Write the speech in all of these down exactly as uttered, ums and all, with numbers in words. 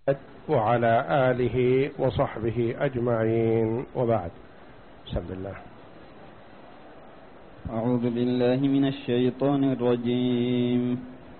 وعلى آله وصحبه أجمعين، وبعد. بسم الله. أعوذ بالله من الشيطان الرجيم.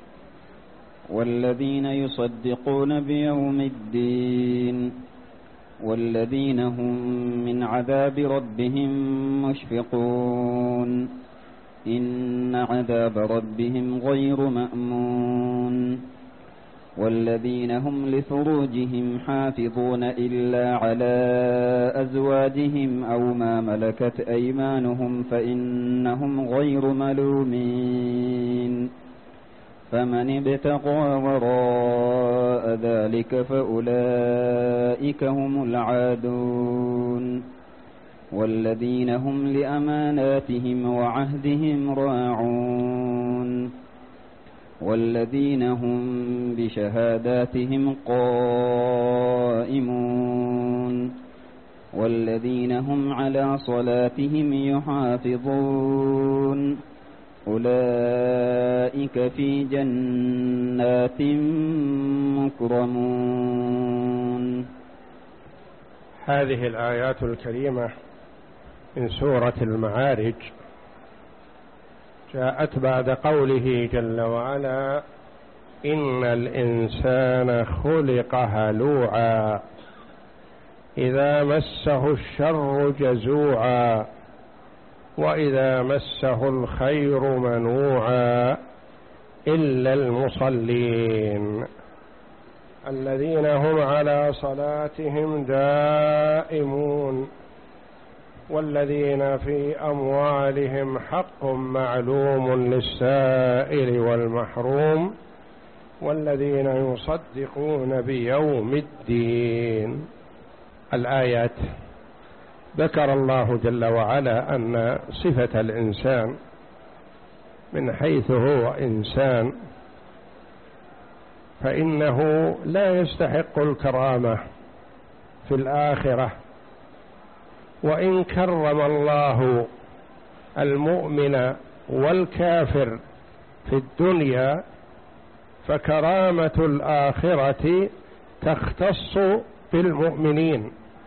والذين يصدقون بيوم الدين والذين هم من عذاب ربهم مشفقون إن عذاب ربهم غير مأمون. والذين هم لفروجهم حافظون إلا على أزواجهم أو ما ملكت أيمانهم فإنهم غير ملومين. فمن ابتغى وراء ذلك فأولئك هم العادون. والذين هم لأماناتهم وعهدهم راعون. والذين هم بشهاداتهم قائمون. والذين هم على صلاتهم يحافظون. أولئك في جنات مكرمون. هذه الآيات الكريمة من سورة المعارج جاءت بعد قوله جل وعلا: إن الإنسان خلق هلوعا إذا مسه الشر جزوعا وإذا مسه الخير منوعا إلا المصلين الذين هم على صلاتهم دائمون والذين في أموالهم حق معلوم للسائل والمحروم والذين يصدقون بيوم الدين. الآيات ذكر الله جل وعلا أن صفة الإنسان من حيث هو إنسان فإنه لا يستحق الكرامة في الآخرة، وإن كرم الله المؤمن والكافر في الدنيا فكرامة الآخرة تختص بالمؤمنين.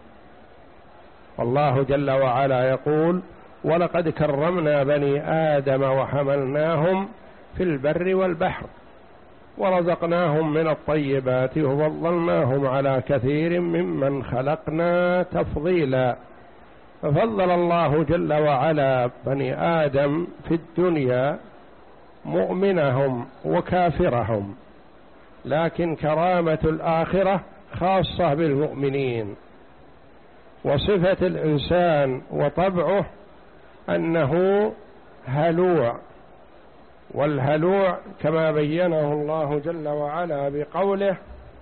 والله جل وعلا يقول: ولقد كرمنا بني آدم وحملناهم في البر والبحر ورزقناهم من الطيبات وفضلناهم على كثير ممن خلقنا تفضيلا. ففضل الله جل وعلا بني آدم في الدنيا مؤمنهم وكافرهم، لكن كرامة الآخرة خاصة بالمؤمنين. وصفة الإنسان وطبعه أنه هلوع، والهلوع كما بينه الله جل وعلا بقوله: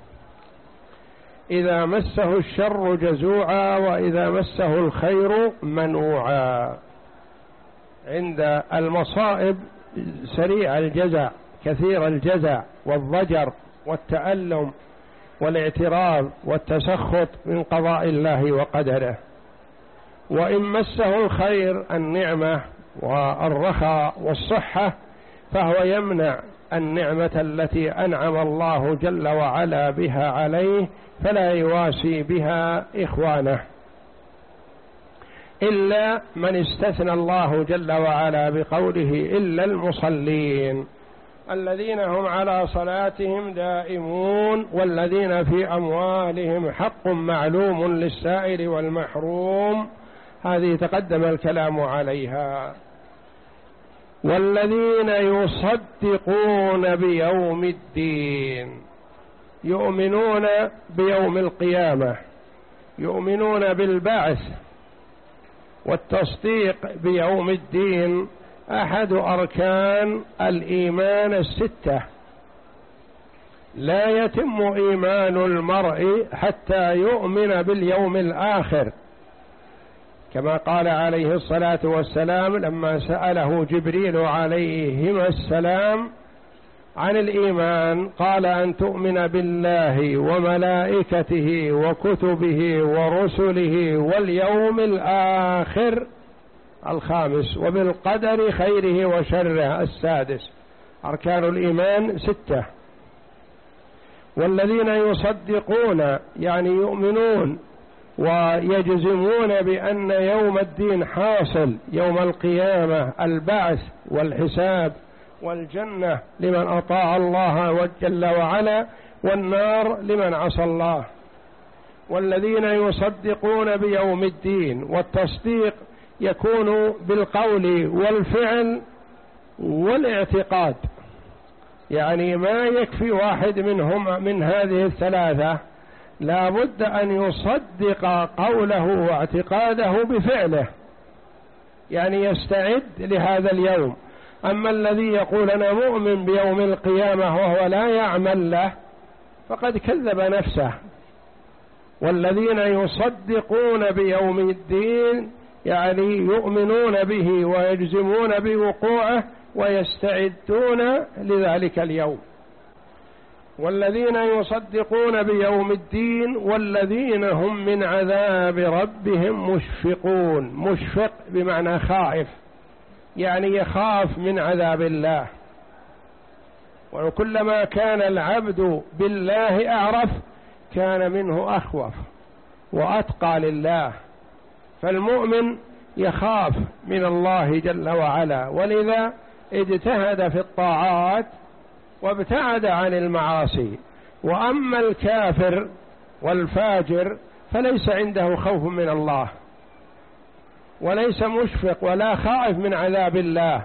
إذا مسه الشر جزوعا وإذا مسه الخير منوعا. عند المصائب سريع الجزع، كثير الجزع والضجر والتألم والاعتراض والتسخط من قضاء الله وقدره. وإن مسه الخير النعمة والرخاء والصحة فهو يمنع النعمة التي أنعم الله جل وعلا بها عليه فلا يواسي بها إخوانه، إلا من استثنى الله جل وعلا بقوله: إلا المصلين الذين هم على صلاتهم دائمون والذين في أموالهم حق معلوم للسائل والمحروم. هذه تقدم الكلام عليها. والذين يصدقون بيوم الدين، يؤمنون بيوم القيامة، يؤمنون بالبعث. والتصديق بيوم الدين أحد أركان الإيمان الستة. لا يتم إيمان المرء حتى يؤمن باليوم الآخر، كما قال عليه الصلاة والسلام لما سأله جبريل عليهما السلام عن الإيمان، قال: أن تؤمن بالله وملائكته وكتبه ورسله واليوم الآخر الخامس، وبالقدر خيره وشره السادس. أركان الإيمان ستة. والذين يصدقون يعني يؤمنون ويجزمون بأن يوم الدين حاصل، يوم القيامة البعث والحساب والجنة لمن أطاع الله جل وعلا والنار لمن عصى الله. والذين يصدقون بيوم الدين، والتصديق يكون بالقول والفعل والاعتقاد، يعني ما يكفي واحد منهم من هذه الثلاثة، لا بد أن يصدق قوله واعتقاده بفعله، يعني يستعد لهذا اليوم. أما الذي يقول أنا مؤمن بيوم القيامة وهو لا يعمل له فقد كذب نفسه. والذين يصدقون بيوم الدين يعني يؤمنون به ويجزمون بوقوعه ويستعدون لذلك اليوم. والذين يصدقون بيوم الدين والذين هم من عذاب ربهم مشفقون. مشفق بمعنى خائف، يعني يخاف من عذاب الله. وكلما كان العبد بالله أعرف كان منه أخوف وأتقى لله. فالمؤمن يخاف من الله جل وعلا، ولذا اجتهد في الطاعات وابتعد عن المعاصي. وأما الكافر والفاجر فليس عنده خوف من الله، وليس مشفق ولا خائف من عذاب الله،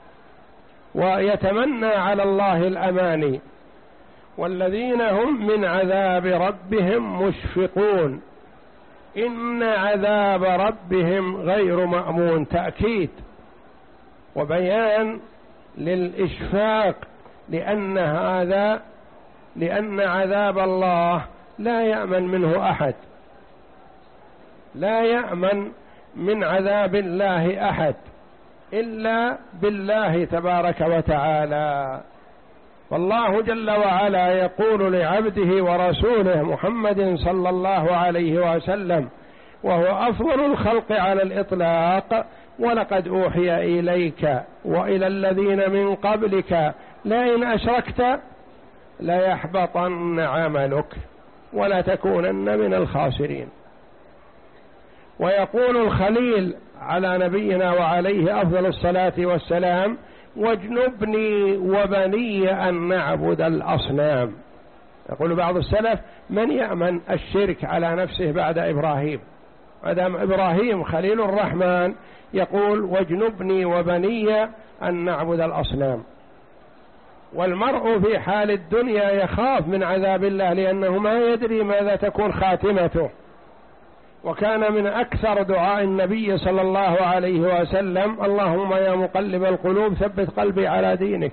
ويتمنى على الله الأماني. والذين هم من عذاب ربهم مشفقون. إن عذاب ربهم غير مأمون، تأكيد وبيان للإشفاق، لأن هذا لأن عذاب الله لا يأمن منه أحد، لا يأمن من عذاب الله أحد إلا بالله تبارك وتعالى. والله جل وعلا يقول لعبده ورسوله محمد صلى الله عليه وسلم وهو أفضل الخلق على الإطلاق: ولقد أوحي إليك وإلى الذين من قبلك لئن أشركت ليحبطن عملك ولا تكونن من الخاسرين. ويقول الخليل على نبينا وعليه أفضل الصلاة والسلام: واجنبني وبني أن نعبد الأصنام. يقول بعض السلف: من يأمن الشرك على نفسه بعد إبراهيم؟ أدم إبراهيم خليل الرحمن يقول: واجنبني وبني أن نعبد الأصنام. والمرء في حال الدنيا يخاف من عذاب الله لأنه ما يدري ماذا تكون خاتمته. وكان من أكثر دعاء النبي صلى الله عليه وسلم: اللهم يا مقلب القلوب ثبت قلبي على دينك.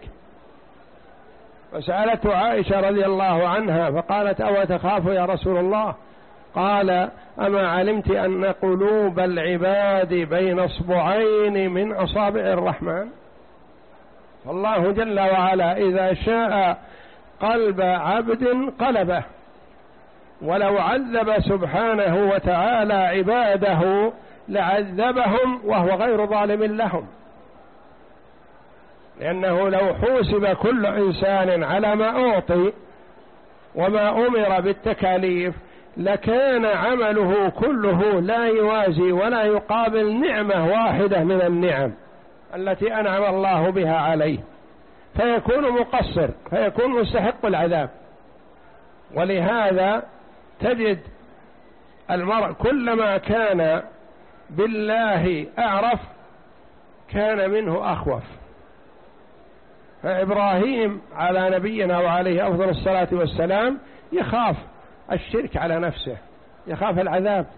فسألته عائشة رضي الله عنها فقالت: أو تخاف يا رسول الله؟ قال: أما علمت أن قلوب العباد بين اصبعين من أصابع الرحمن؟ فالله جل وعلا إذا شاء قلب عبد قلبه، ولو عذب سبحانه وتعالى عباده لعذبهم وهو غير ظالم لهم، لأنه لو حوسب كل إنسان على ما أعطي وما أمر بالتكاليف لكان عمله كله لا يوازي ولا يقابل نعمة واحدة من النعم التي أنعم الله بها عليه، فيكون مقصر، فيكون مستحق العذاب. ولهذا تجد المرء كلما كان بالله أعرف كان منه أخوف. فإبراهيم على نبينا وعليه أفضل الصلاة والسلام يخاف الشرك على نفسه، يخاف العذاب.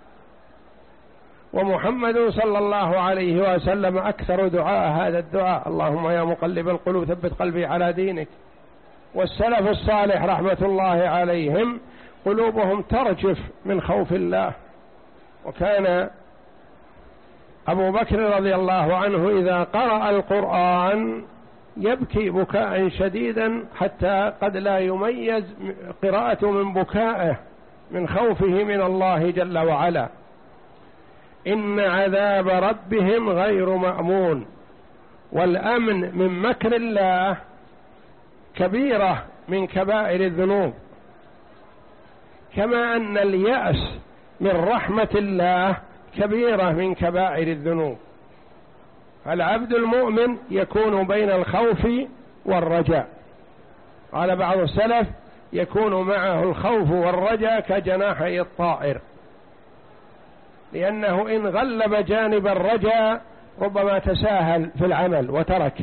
ومحمد صلى الله عليه وسلم أكثر دعاء هذا الدعاء: اللهم يا مقلب القلوب ثبت قلبي على دينك. والسلف الصالح رحمة الله عليهم قلوبهم ترجف من خوف الله. وكان أبو بكر رضي الله عنه إذا قرأ القرآن يبكي بكاء شديدا حتى قد لا يميز قراءته من بكائه من خوفه من الله جل وعلا. إن عذاب ربهم غير مأمون. والأمن من مكر الله كبيرة من كبائر الذنوب، كما أن اليأس من رحمة الله كبيرة من كبائر الذنوب. العبد المؤمن يكون بين الخوف والرجاء. قال بعض السلف يكون معه الخوف والرجاء كجناحي الطائر، لأنه إن غلب جانب الرجاء ربما تساهل في العمل وترك،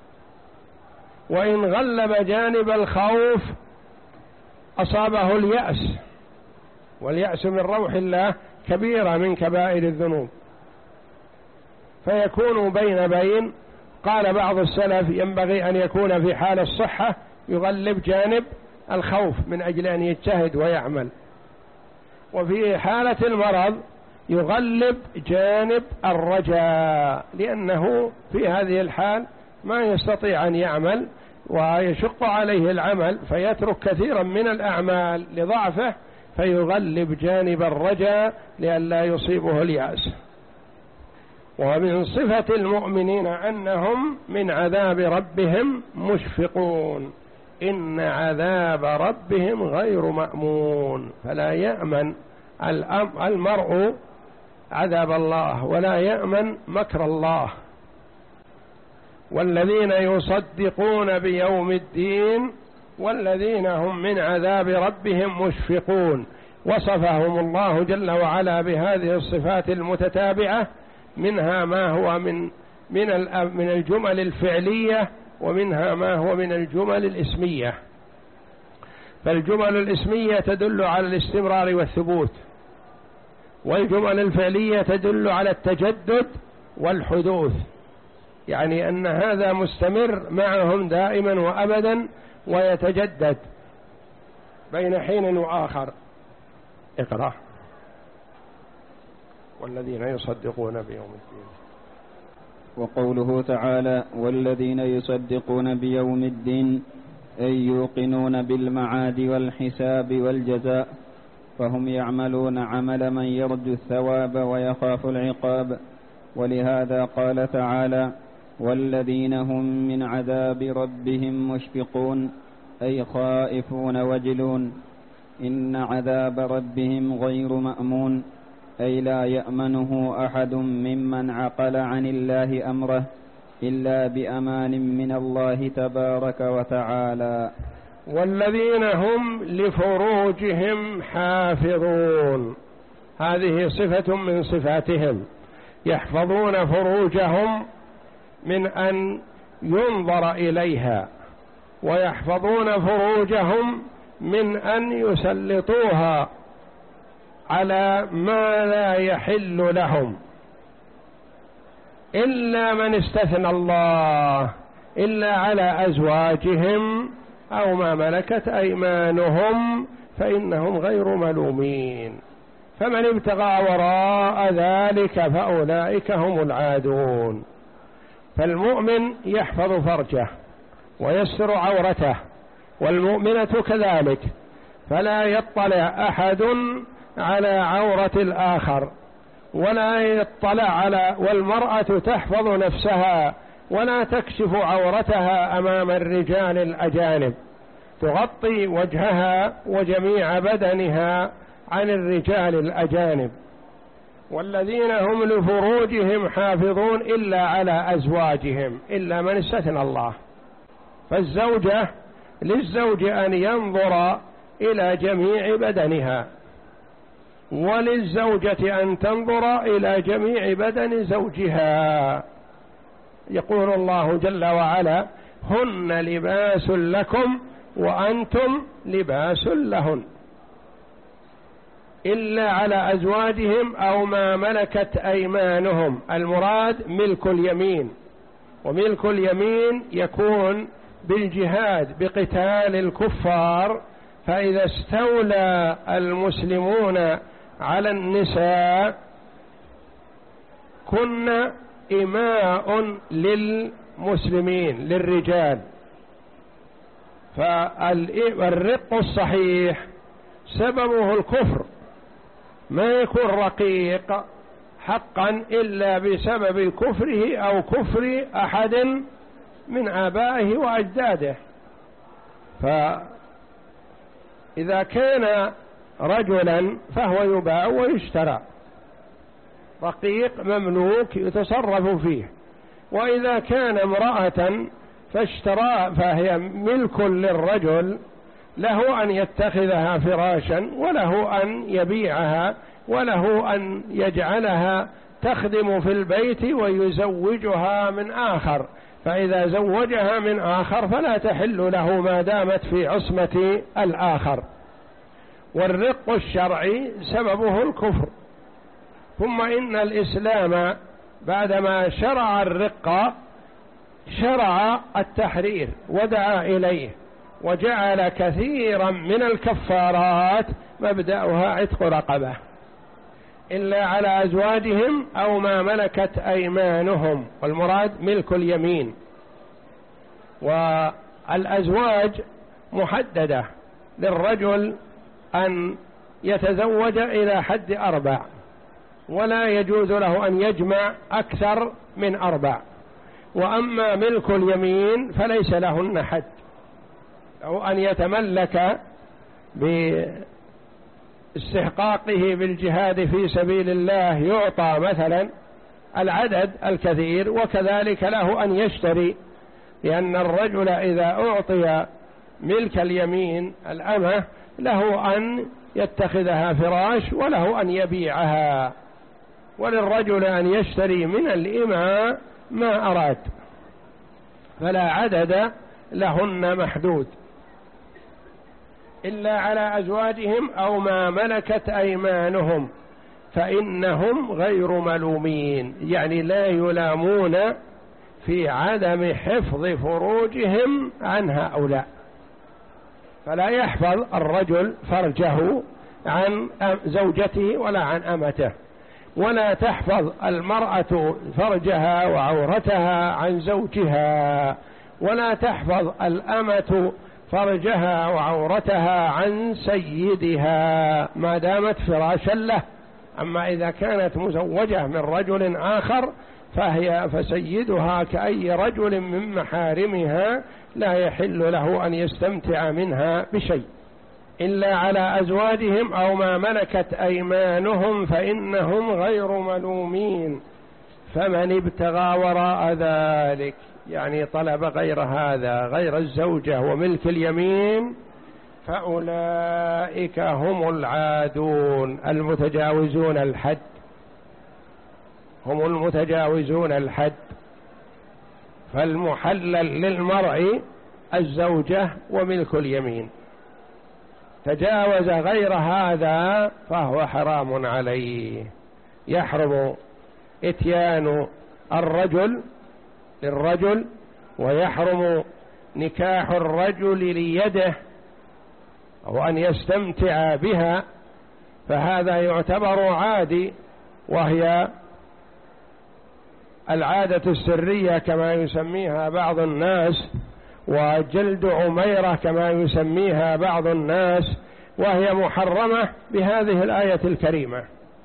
وإن غلب جانب الخوف أصابه اليأس، واليأس من روح الله كبيرة من كبائر الذنوب، فيكون بين بين. قال بعض السلف ينبغي أن يكون في حال الصحة يغلب جانب الخوف من أجل أن يجتهد ويعمل، وفي حالة المرض يغلب جانب الرجاء، لأنه في هذه الحال ما يستطيع أن يعمل ويشق عليه العمل فيترك كثيرا من الأعمال لضعفه، فيغلب جانب الرجاء لئلا يصيبه اليأس. ومن صفة المؤمنين أنهم من عذاب ربهم مشفقون، إن عذاب ربهم غير مأمون، فلا يأمن المرء عذاب الله ولا يأمن مكر الله. والذين يصدقون بيوم الدين والذين هم من عذاب ربهم مشفقون، وصفهم الله جل وعلا بهذه الصفات المتتابعة، منها ما هو من من من الجمل الفعلية، ومنها ما هو من الجمل الاسمية. فالجمل الاسمية تدل على الاستمرار والثبوت، والجمل الفعلية تدل على التجدد والحدوث، يعني أن هذا مستمر معهم دائما وأبدا ويتجدد بين حين وآخر. اقرأ. والذين يصدقون بيوم الدين. وقوله تعالى والذين يصدقون بيوم الدين أي يوقنون بالمعاد والحساب والجزاء، فهم يعملون عمل من يرجو الثواب ويخاف العقاب. ولهذا قال تعالى والذين هم من عذاب ربهم مشفقون أي خائفون وجلون. إن عذاب ربهم غير مأمون أي لا يأمنه أحد ممن عقل عن الله أمره إلا بأمان من الله تبارك وتعالى. والذين هم لفروجهم حافظون، هذه صفة من صفاتهم، يحفظون فروجهم من أن ينظر إليها، ويحفظون فروجهم من أن يسلطوها على ما لا يحل لهم، إلا من استثنى الله، إلا على أزواجهم أو ما ملكت أيمانهم فإنهم غير ملومين، فمن ابتغى وراء ذلك فأولئك هم العادون. فالمؤمن يحفظ فرجه ويستر عورته، والمؤمنة كذلك، فلا يطلع أحد على عورة الآخر، ولا يطلع على، والمرأة تحفظ نفسها ولا تكشف عورتها أمام الرجال الأجانب، تغطي وجهها وجميع بدنها عن الرجال الأجانب. والذين هم لفروجهم حافظون إلا على أزواجهم إلا من استثنى الله. فالزوجة للزوج أن ينظر إلى جميع بدنها، وللزوجة أن تنظر إلى جميع بدن زوجها. يقول الله جل وعلا هن لباس لكم وأنتم لباس لهن، إلا على أزواجهم أو ما ملكت أيمانهم. المراد ملك اليمين، وملك اليمين يكون بالجهاد بقتال الكفار، فإذا استولى المسلمون على النساء كن إماء للمسلمين للرجال. فالرق الصحيح سببه الكفر، ما يكون رقيق حقا إلا بسبب كفره أو كفر أحد من آبائه وأجداده. فإذا كان رجلا فهو يباع ويشترى، رقيق مملوك يتصرف فيه. وإذا كان امرأة فاشترى فهي ملك للرجل، له أن يتخذها فراشا، وله أن يبيعها، وله أن يجعلها تخدم في البيت ويزوجها من آخر، فإذا زوجها من آخر فلا تحل له ما دامت في عصمة الآخر. والرق الشرعي سببه الكفر. ثم إن الإسلام بعدما شرع الرق شرع التحرير ودعا إليه، وجعل كثيرا من الكفارات مبدأها عتق رقبة إلا على أزواجهم أو ما ملكت أيمانهم، والمراد ملك اليمين. والأزواج محددة للرجل أن يتزوج إلى حد أربع، ولا يجوز له أن يجمع أكثر من أربع. وأما ملك اليمين فليس لهن حد، أو أن يتملك باستحقاقه بالجهاد في سبيل الله يعطى مثلا العدد الكثير، وكذلك له أن يشتري، لأن الرجل إذا أعطي ملك اليمين الأمة له أن يتخذها فراش، وله أن يبيعها، وللرجل أن يشتري من الإماء ما أراد، فلا عدد لهن محدود إلا على أزواجهم أو ما ملكت أيمانهم فإنهم غير ملومين، يعني لا يلامون في عدم حفظ فروجهم عن هؤلاء. فلا يحفظ الرجل فرجه عن زوجته ولا عن أمته، ولا تحفظ المرأة فرجها وعورتها عن زوجها، ولا تحفظ الأمة فرجها وعورتها عن سيدها ما دامت فراشا له. أما إذا كانت مزوجة من رجل آخر فهي فسيدها كأي رجل من محارمها، لا يحل له أن يستمتع منها بشيء إلا على أزواجهم أو ما ملكت أيمانهم فإنهم غير ملومين. فمن ابتغى وراء ذلك، يعني طلب غير هذا، غير الزوجة وملك اليمين، فأولئك هم العادون المتجاوزون الحد، هم المتجاوزون الحد. فالمحلل للمرء الزوجة وملك اليمين، تجاوز غير هذا فهو حرام عليه. يحرم اتيان الرجل للرجل، ويحرم نكاح الرجل ليده أو أن يستمتع بها، فهذا يعتبر عادي، وهي العادة السرية كما يسميها بعض الناس، وجلد عميرة كما يسميها بعض الناس، وهي محرمة بهذه الآية الكريمة.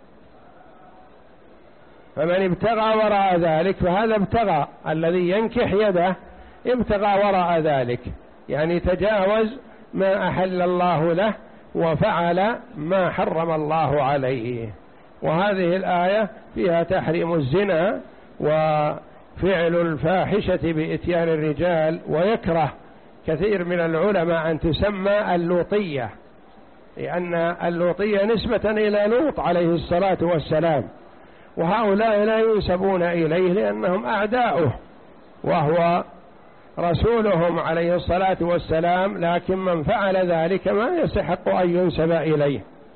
فمن ابتغى وراء ذلك فهذا ابتغى، الذي ينكح يده ابتغى وراء ذلك، يعني تجاوز ما أحل الله له وفعل ما حرم الله عليه. وهذه الآية فيها تحريم الزنا وفعل الفاحشة بإتيان الرجال. ويكره كثير من العلماء أن تسمى اللوطية، لأن اللوطية نسبة إلى لوط عليه الصلاة والسلام، وهؤلاء لا ينسبون إليه لأنهم أعداؤه وهو رسولهم عليه الصلاة والسلام، لكن من فعل ذلك ما يستحق أن ينسب إليه.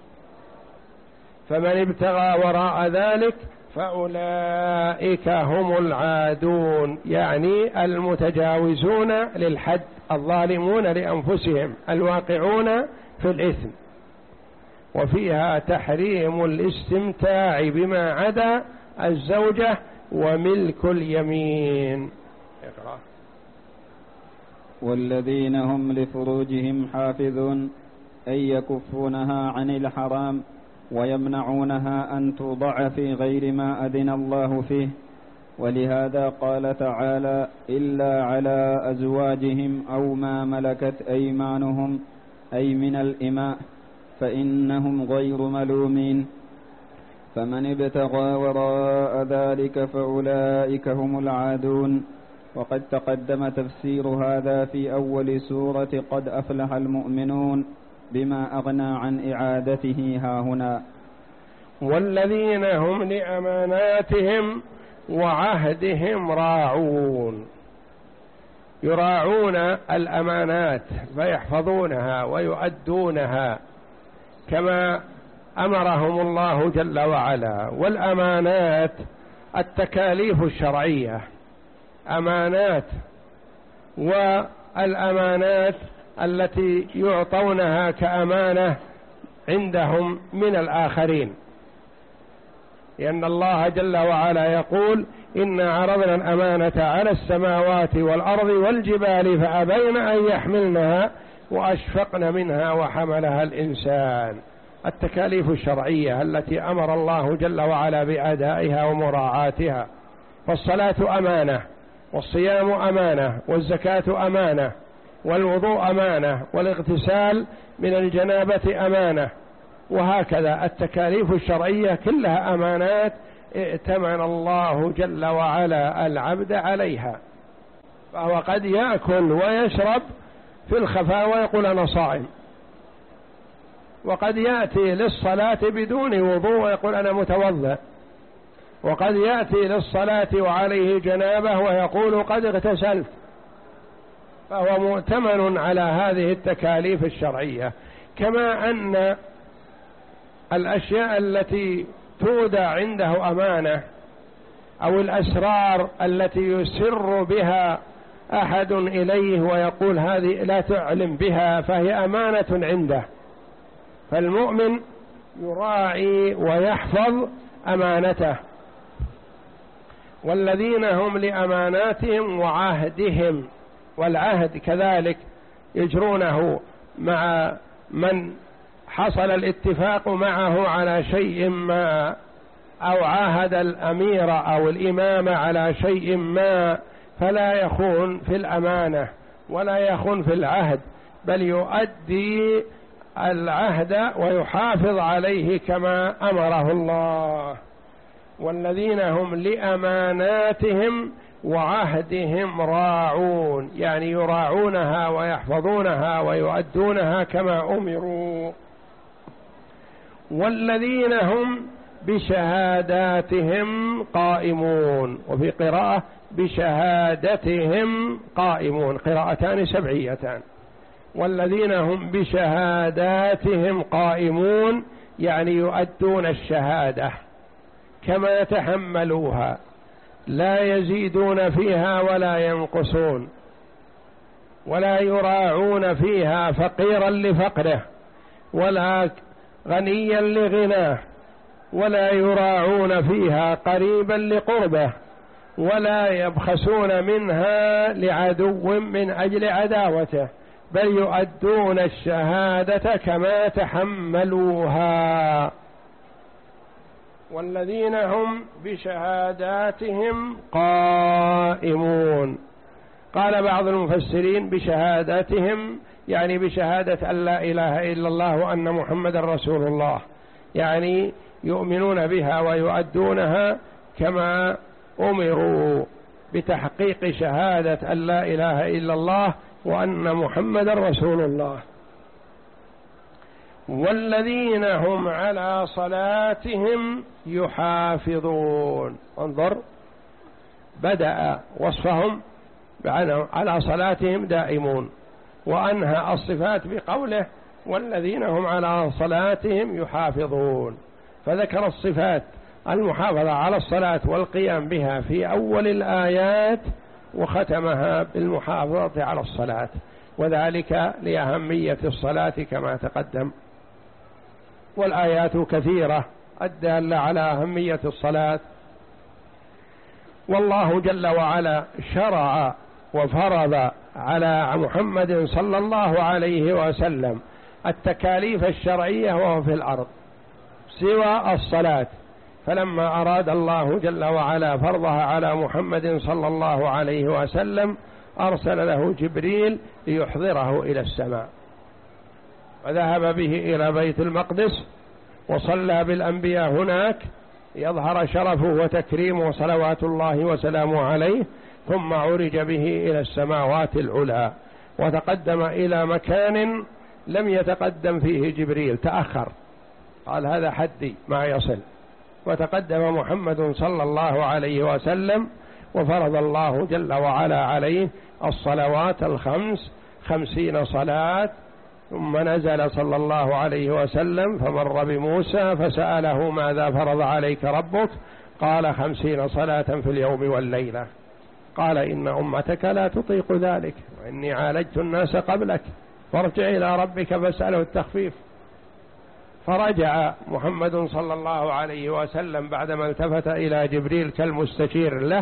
فمن ابتغى وراء ذلك فأولئك هم العادون، يعني المتجاوزون للحد، الظالمون لأنفسهم، الواقعون في الإثم. وفيها تحريم الاستمتاع بما عدا الزوجة وملك اليمين. اقرأ. والذين هم لفروجهم حافظون، أي يكفونها عن الحرام ويمنعونها أن توضع في غير ما أذن الله فيه. ولهذا قال تعالى: إلا على أزواجهم أو ما ملكت أيمانهم، أي من الإماء. فإنهم غير ملومين، فمن ابتغى وراء ذلك فأولئك هم العادون. وقد تقدم تفسير هذا في أول سورة قد أفلح المؤمنون بما أغنى عن إعادته هاهنا. والذين هم لأماناتهم وعهدهم راعون، يراعون الأمانات فيحفظونها ويؤدونها كما أمرهم الله جل وعلا. والأمانات التكاليف الشرعية أمانات، والأمانات التي يعطونها كأمانة عندهم من الآخرين، لأن الله جل وعلا يقول: إنا عرضنا الأمانة على السماوات والأرض والجبال فأبين أن يحملنها وأشفقن منها وحملها الإنسان. التكاليف الشرعية التي أمر الله جل وعلا بأدائها ومراعاتها. فالصلاة أمانة، والصيام أمانة، والزكاة أمانة، والوضوء أمانة، والاغتسال من الجنابة أمانة، وهكذا التكاليف الشرعية كلها أمانات ائتمن الله جل وعلا العبد عليها. فهو قد يأكل ويشرب في الخفاء ويقول أنا صائم، وقد يأتي للصلاة بدون وضوء ويقول أنا متوضئ، وقد يأتي للصلاة وعليه جنابه ويقول قد اغتسلت. فهو مؤتمن على هذه التكاليف الشرعية. كما أن الأشياء التي تودع عنده أمانة، أو الأسرار التي يسر بها أحد إليه ويقول هذه لا تعلم بها، فهي أمانة عنده. فالمؤمن يراعي ويحفظ أمانته. والذين هم لأماناتهم وعهدهم، والعهد كذلك يجرونه مع من حصل الاتفاق معه على شيء ما، أو عاهد الأمير أو الإمام على شيء ما، فلا يخون في الأمانة ولا يخون في العهد، بل يؤدي العهد ويحافظ عليه كما أمره الله. والذين هم لأماناتهم وعهدهم راعون، يعني يراعونها ويحفظونها ويؤدونها كما أمروا. والذين هم بشهاداتهم قائمون، وفي قراءة بشهادتهم قائمون، قراءتان سبعيتان. والذين هم بشهاداتهم قائمون يعني يؤدون الشهادة كما يتحملوها، لا يزيدون فيها ولا ينقصون، ولا يراعون فيها فقيرا لفقره ولا غنيا لغناه، ولا يراعون فيها قريبا لقربه، ولا يبخسون منها لعدو من أجل عداوته، بل يؤدون الشهادة كما تحملوها. والذين هم بشهاداتهم قائمون. قال بعض المفسرين بشهاداتهم يعني بشهادة أن لا إله إلا الله وأن محمد رسول الله، يعني يؤمنون بها ويؤدونها كما أمروا بتحقيق شهادة أن لا إله إلا الله وأن محمد رسول الله. والذين هم على صلاتهم يحافظون. انظر، بدأ وصفهم على صلاتهم دائمون، وأنهى الصفات بقوله والذين هم على صلاتهم يحافظون، فذكر الصفات المحافظة على الصلاة والقيام بها في أول الآيات، وختمها بالمحافظة على الصلاة، وذلك لأهمية الصلاة كما تقدم. والآيات كثيرة الدالة على أهمية الصلاة. والله جل وعلا شرع وفرض على محمد صلى الله عليه وسلم التكاليف الشرعية وهو في الأرض سوى الصلاة، فلما أراد الله جل وعلا فرضها على محمد صلى الله عليه وسلم أرسل له جبريل ليحضره إلى السماء. وذهب به إلى بيت المقدس وصلى بالأنبياء هناك يظهر شرفه وتكريمه صلوات الله وسلامه عليه، ثم عرج به إلى السماوات العلى وتقدم إلى مكان لم يتقدم فيه جبريل، تأخر، قال هذا حدي ما يصل، وتقدم محمد صلى الله عليه وسلم وفرض الله جل وعلا عليه الصلوات الخمس خمسين صلاة. ثم نزل صلى الله عليه وسلم فمر بموسى فسأله ماذا فرض عليك ربك؟ قال خمسين صلاة في اليوم والليلة. قال إن أمتك لا تطيق ذلك وإني عالجت الناس قبلك فارجع إلى ربك فاسأله التخفيف. فرجع محمد صلى الله عليه وسلم بعدما التفت إلى جبريل كالمستشير له،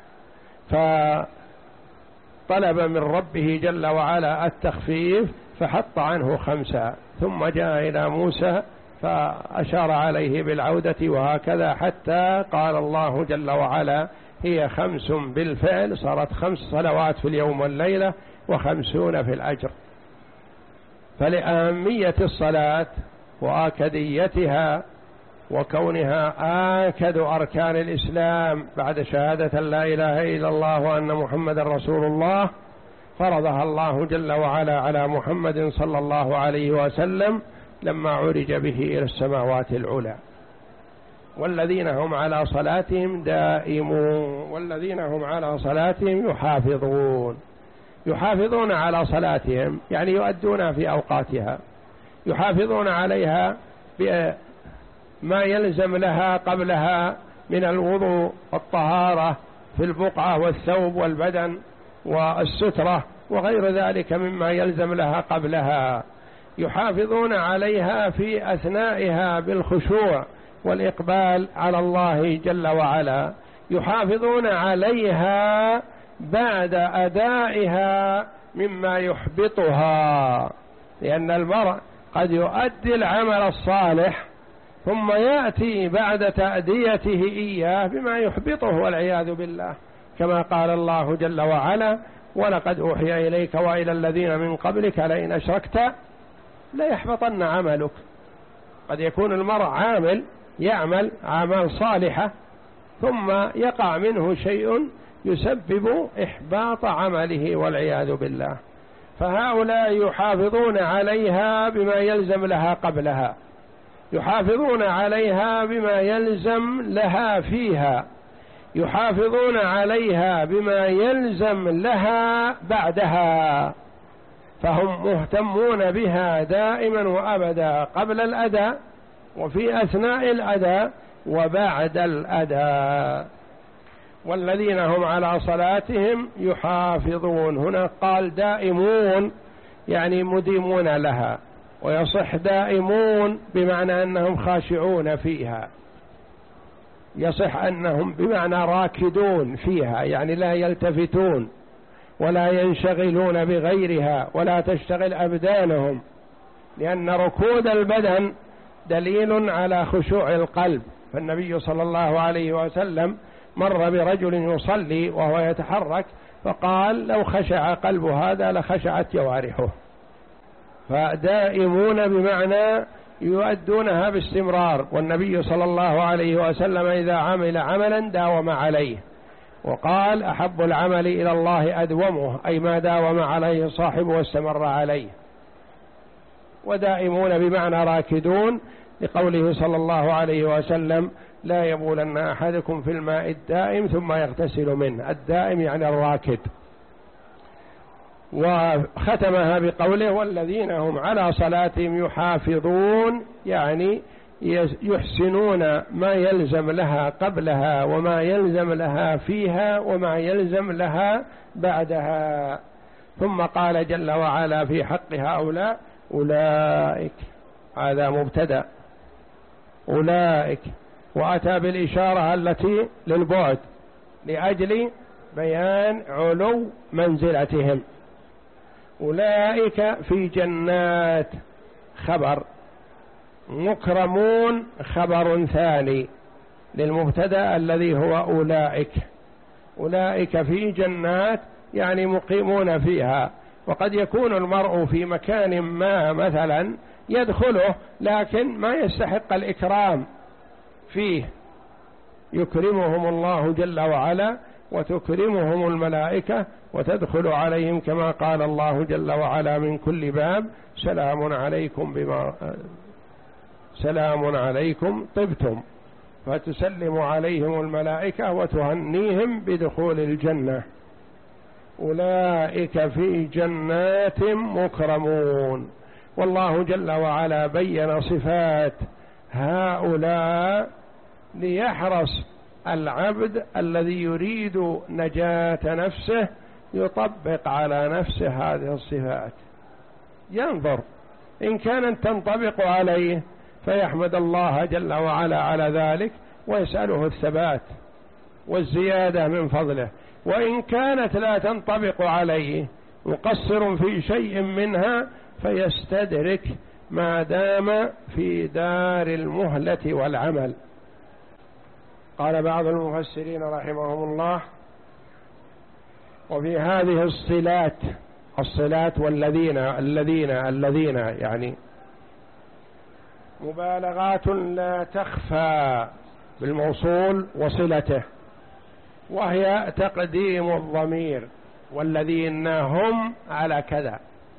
فطلب من ربه جل وعلا التخفيف فحط عنه خمسة، ثم جاء إلى موسى فأشار عليه بالعودة، وهكذا حتى قال الله جل وعلا هي خمس بالفعل، صارت خمس صلوات في اليوم والليلة وخمسون في الأجر. فلأهمية الصلاة وآكديتها وكونها آكد أركان الإسلام بعد شهادة لا إله إلا الله وأن محمد رسول الله، فرضها الله جل وعلا على محمد صلى الله عليه وسلم لما عرج به إلى السماوات العلى. والذين هم على صلاتهم دائمون، والذين هم على صلاتهم يحافظون. يحافظون على صلاتهم يعني يؤدونها في أوقاتها، يحافظون عليها بما يلزم لها قبلها من الوضوء والطهارة في البقعة والثوب والبدن والسترة وغير ذلك مما يلزم لها قبلها. يحافظون عليها في أثنائها بالخشوع والإقبال على الله جل وعلا، يحافظون عليها بعد أدائها مما يحبطها، لأن المرء قد يؤدي العمل الصالح ثم يأتي بعد تأديته إياه بما يحبطه والعياذ بالله، كما قال الله جل وعلا ولقد أوحي إليك وإلى الذين من قبلك لئن أشركت ليحبطن عملك. قد يكون المرء عامل يعمل أعمال صالحة ثم يقع منه شيء يسبب إحباط عمله والعياذ بالله، فهؤلاء يحافظون عليها بما يلزم لها قبلها، يحافظون عليها بما يلزم لها فيها، يحافظون عليها بما يلزم لها بعدها، فهم مهتمون بها دائما وأبدا قبل الأداء وفي أثناء الأداء وبعد الأداء. والذين هم على صلاتهم يحافظون، هنا قال دائمون يعني مديمون لها، ويصح دائمون بمعنى أنهم خاشعون فيها، يصح أنهم بمعنى راكدون فيها يعني لا يلتفتون ولا ينشغلون بغيرها ولا تشتغل أبدانهم، لأن ركود البدن دليل على خشوع القلب. فالنبي صلى الله عليه وسلم مر برجل يصلي وهو يتحرك فقال لو خشع قلب هذا لخشعت جوارحه. فدائمون بمعنى يؤدونها باستمرار، والنبي صلى الله عليه وسلم إذا عمل عملا داوم عليه، وقال أحب العمل إلى الله أدومه، أي ما داوم عليه صاحبه واستمر عليه. ودائمون بمعنى راكدون لقوله صلى الله عليه وسلم لا يبولن أحدكم في الماء الدائم ثم يغتسل منه، الدائم يعني الراكد. وختمها بقوله والذين هم على صلاتهم يحافظون، يعني يحسنون ما يلزم لها قبلها وما يلزم لها فيها وما يلزم لها بعدها. ثم قال جل وعلا في حق هؤلاء أولئك، هذا مبتدأ أولئك، وأتى بالإشارة التي للبعد لأجل بيان علو منزلتهم. أولئك في جنات خبر، مكرمون خبر ثاني للمبتدأ الذي هو أولئك. أولئك في جنات يعني مقيمون فيها، وقد يكون المرء في مكان ما مثلا يدخله لكن ما يستحق الإكرام فيه، يكرمهم الله جل وعلا وتكرمهم الملائكة وتدخل عليهم كما قال الله جل وعلا من كل باب سلام عليكم بما سلام عليكم طبتم، فتسلم عليهم الملائكة وتهنيهم بدخول الجنة. أولئك في جنات مكرمون. والله جل وعلا بين صفات هؤلاء ليحرص العبد الذي يريد نجاة نفسه يطبق على نفسه هذه الصفات، ينظر إن كانت تنطبق عليه فيحمد الله جل وعلا على ذلك ويسأله الثبات والزيادة من فضله، وإن كانت لا تنطبق عليه مقصر في شيء منها فيستدرك ما دام في دار المهلة والعمل. قال بعض المفسرين رحمهم الله: وفي هذه الصلات الصلات والذين الذين الذين يعني مبالغات لا تخفى بالموصول وصلته، وهي تقديم الضمير والذين هم على كذا،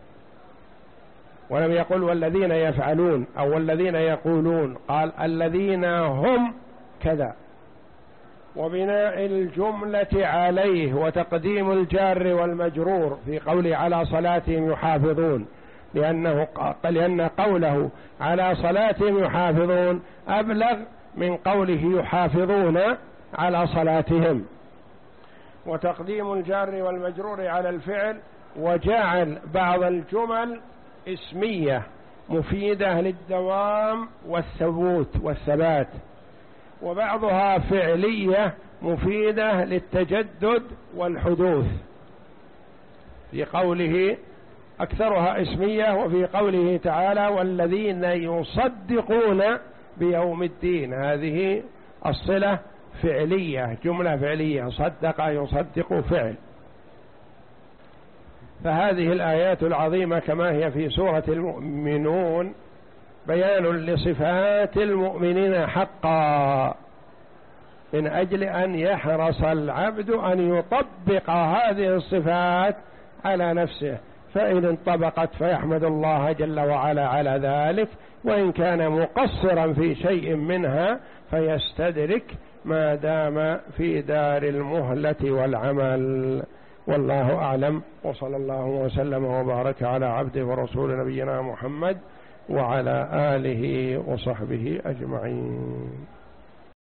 ولم يقل والذين يفعلون أو والذين يقولون، قال الذين هم كذا، وبناء الجملة عليه وتقديم الجار والمجرور في قوله على صلاتهم يحافظون، لأنه لأن قوله على صلاتهم يحافظون أبلغ من قوله يحافظون على صلاتهم. وتقديم الجار والمجرور على الفعل، وجعل بعض الجمل اسمية مفيدة للدوام والثبوت والثبات، وبعضها فعلية مفيدة للتجدد والحدوث، في قوله أكثرها اسمية، وفي قوله تعالى والذين يصدقون بيوم الدين، هذه الصلة فعلية، جملة فعلية، صدق يصدق فعل. فهذه الآيات العظيمة كما هي في سورة المؤمنون بيان لصفات المؤمنين حقا، من أجل أن يحرص العبد أن يطبق هذه الصفات على نفسه، فإن انطبقت فيحمد الله جل وعلا على ذلك، وإن كان مقصرا في شيء منها فيستدرك ما دام في دار المهلة والعمل. والله أعلم، وصلى الله وسلم وبارك على عبده ورسول نبينا محمد وعلى آله وصحبه أجمعين.